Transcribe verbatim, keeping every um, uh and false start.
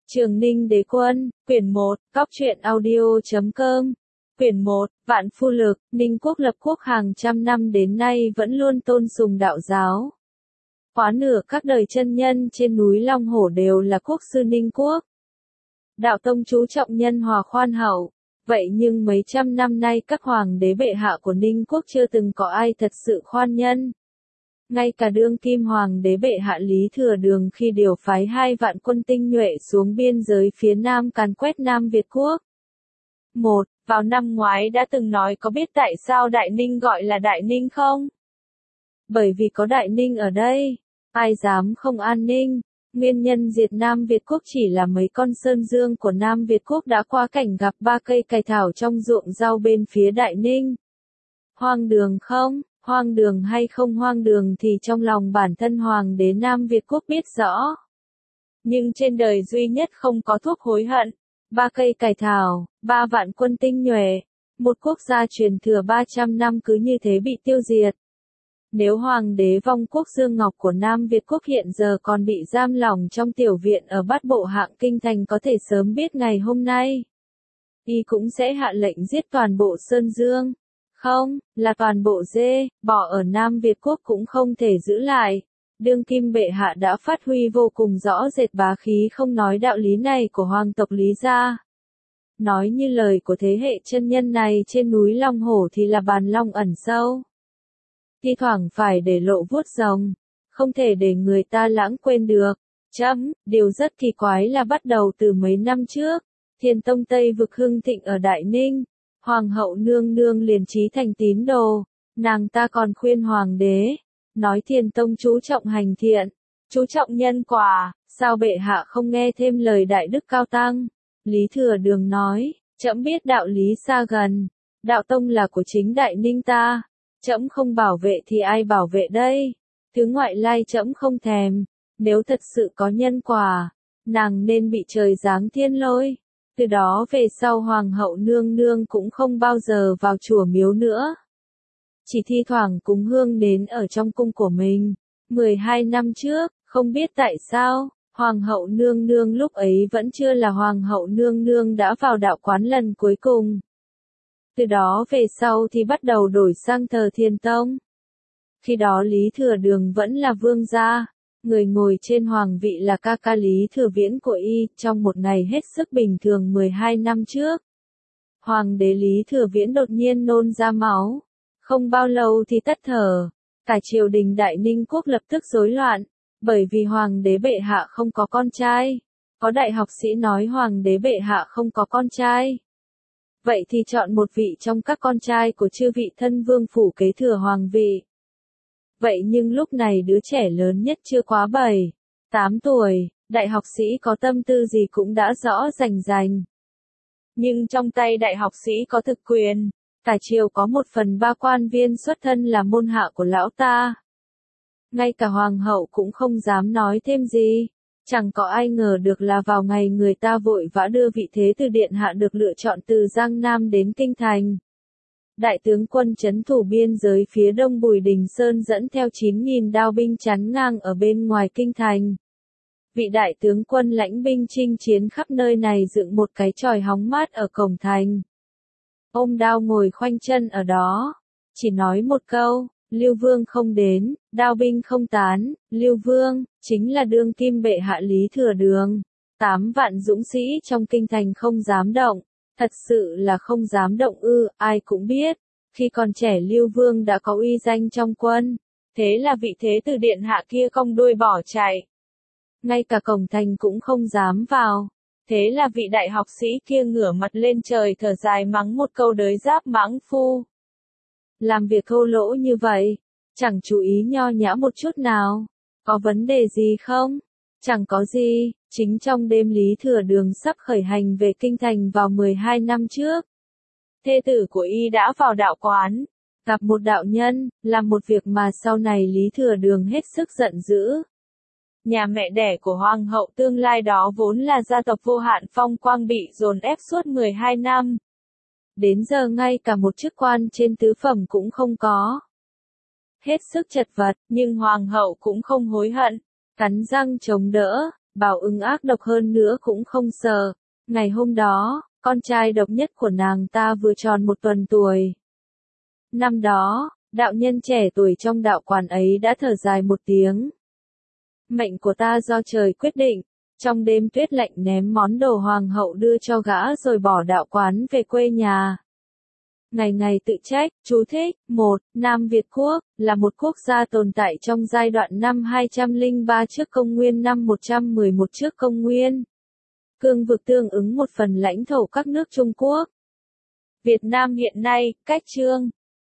Trường Ninh Đế Quân, quyển một, cóc truyện audio chấm com. Quyển một, Vạn Phu Lực, Ninh Quốc lập quốc hàng trăm năm đến nay vẫn luôn tôn sùng đạo giáo. Quá nửa các đời chân nhân trên núi Long Hổ đều là quốc sư Ninh Quốc. Đạo tông chú trọng nhân hòa khoan hậu, vậy nhưng mấy trăm năm nay các hoàng đế bệ hạ của Ninh Quốc chưa từng có ai thật sự khoan nhân. Ngay cả đương kim hoàng đế bệ hạ Lý Thừa Đường khi điều phái hai vạn quân tinh nhuệ xuống biên giới phía nam càn quét Nam Việt Quốc. Một, vào năm ngoái đã từng nói có biết tại sao Đại Ninh gọi là Đại Ninh không? Bởi vì có Đại Ninh ở đây, ai dám không an ninh. Nguyên nhân diệt Nam Việt Quốc chỉ là mấy con sơn dương của Nam Việt Quốc đã qua cảnh gặp ba cây cải thảo trong ruộng rau bên phía Đại Ninh. Hoang đường không? Hoang đường hay không hoang đường thì trong lòng bản thân hoàng đế Nam Việt Quốc biết rõ. Nhưng trên đời duy nhất không có thuốc hối hận. Ba cây cải thảo, ba vạn quân tinh nhuệ, một quốc gia truyền thừa ba trăm năm cứ như thế bị tiêu diệt. Nếu hoàng đế vong quốc Dương Ngọc của Nam Việt Quốc hiện giờ còn bị giam lỏng trong tiểu viện ở Bát Bộ Hạng Kinh Thành có thể sớm biết ngày hôm nay, y cũng sẽ hạ lệnh giết toàn bộ Sơn Dương. Không, là toàn bộ dê, bò ở Nam Việt Quốc cũng không thể giữ lại. Đương kim bệ hạ đã phát huy vô cùng rõ rệt bá khí không nói đạo lý này của hoàng tộc Lý gia. Nói như lời của thế hệ chân nhân này trên núi Long Hổ thì là bàn long ẩn sâu. Thi thoảng phải để lộ vuốt rồng, không thể để người ta lãng quên được. Chấm, điều rất kỳ quái là bắt đầu từ mấy năm trước, Thiền Tông Tây vực hưng thịnh ở Đại Ninh. Hoàng hậu nương nương liền chí thành tín đồ, nàng ta còn khuyên hoàng đế, nói Thiền Tông chú trọng hành thiện, chú trọng nhân quả, sao bệ hạ không nghe thêm lời đại đức cao tăng. Lý Thừa Đường nói, trẫm biết đạo lý xa gần, đạo tông là của chính Đại Ninh ta, trẫm không bảo vệ thì ai bảo vệ đây, thứ ngoại lai trẫm không thèm, nếu thật sự có nhân quả, nàng nên bị trời giáng thiên lôi. Từ đó về sau hoàng hậu nương nương cũng không bao giờ vào chùa miếu nữa. Chỉ thi thoảng cúng hương đến ở trong cung của mình. mười hai năm trước, không biết tại sao, hoàng hậu nương nương lúc ấy vẫn chưa là hoàng hậu nương nương đã vào đạo quán lần cuối cùng. Từ đó về sau thì bắt đầu đổi sang thờ Thiền Tông. Khi đó Lý Thừa Đường vẫn là vương gia. Người ngồi trên hoàng vị là ca ca Lý Thừa Viễn của y, trong một ngày hết sức bình thường mười hai năm trước. Hoàng đế Lý Thừa Viễn đột nhiên nôn ra máu. Không bao lâu thì tắt thở. Cả triều đình Đại Ninh Quốc lập tức rối loạn, bởi vì hoàng đế bệ hạ không có con trai. Có đại học sĩ nói hoàng đế bệ hạ không có con trai. Vậy thì chọn một vị trong các con trai của chư vị thân vương phủ kế thừa hoàng vị. Vậy nhưng lúc này đứa trẻ lớn nhất chưa quá bảy, tám tuổi, đại học sĩ có tâm tư gì cũng đã rõ rành rành. Nhưng trong tay đại học sĩ có thực quyền, cả triều có một phần ba quan viên xuất thân là môn hạ của lão ta. Ngay cả hoàng hậu cũng không dám nói thêm gì, chẳng có ai ngờ được là vào ngày người ta vội vã đưa vị thế tử điện hạ được lựa chọn từ Giang Nam đến Kinh Thành. Đại tướng quân trấn thủ biên giới phía đông Bùi Đình Sơn dẫn theo chín nghìn đao binh chắn ngang ở bên ngoài kinh thành. Vị đại tướng quân lãnh binh chinh chiến khắp nơi này dựng một cái chòi hóng mát ở cổng thành. Ôm đao ngồi khoanh chân ở đó, chỉ nói một câu, Lưu Vương không đến, đao binh không tán. Lưu Vương, chính là đương kim bệ hạ Lý Thừa Đường. Tám vạn dũng sĩ trong kinh thành không dám động. Thật sự là không dám động ư, ai cũng biết, khi còn trẻ Lưu Vương đã có uy danh trong quân, thế là vị thế tử điện hạ kia cong đuôi bỏ chạy. Ngay cả cổng thành cũng không dám vào, thế là vị đại học sĩ kia ngửa mặt lên trời thở dài mắng một câu đới giáp mãng phu. Làm việc thô lỗ như vậy, chẳng chú ý nho nhã một chút nào, có vấn đề gì không? Chẳng có gì, chính trong đêm Lý Thừa Đường sắp khởi hành về Kinh Thành vào mười hai năm trước. Thê tử của y đã vào đạo quán, gặp một đạo nhân, làm một việc mà sau này Lý Thừa Đường hết sức giận dữ. Nhà mẹ đẻ của hoàng hậu tương lai đó vốn là gia tộc vô hạn phong quang bị dồn ép suốt mười hai năm. Đến giờ ngay cả một chức quan trên tứ phẩm cũng không có. Hết sức chật vật, nhưng hoàng hậu cũng không hối hận. Cắn răng chống đỡ, bảo ứng ác độc hơn nữa cũng không sợ. Ngày hôm đó, con trai độc nhất của nàng ta vừa tròn một tuần tuổi. Năm đó, đạo nhân trẻ tuổi trong đạo quán ấy đã thở dài một tiếng. Mệnh của ta do trời quyết định, trong đêm tuyết lạnh ném món đồ hoàng hậu đưa cho gã rồi bỏ đạo quán về quê nhà. Ngày ngày tự trách, chú thích, một. Nam Việt Quốc, là một quốc gia tồn tại trong giai đoạn năm hai trăm lẻ ba trước công nguyên năm một trăm mười một trước công nguyên. Cương vực tương ứng một phần lãnh thổ các nước Trung Quốc. Việt Nam hiện nay, cách chương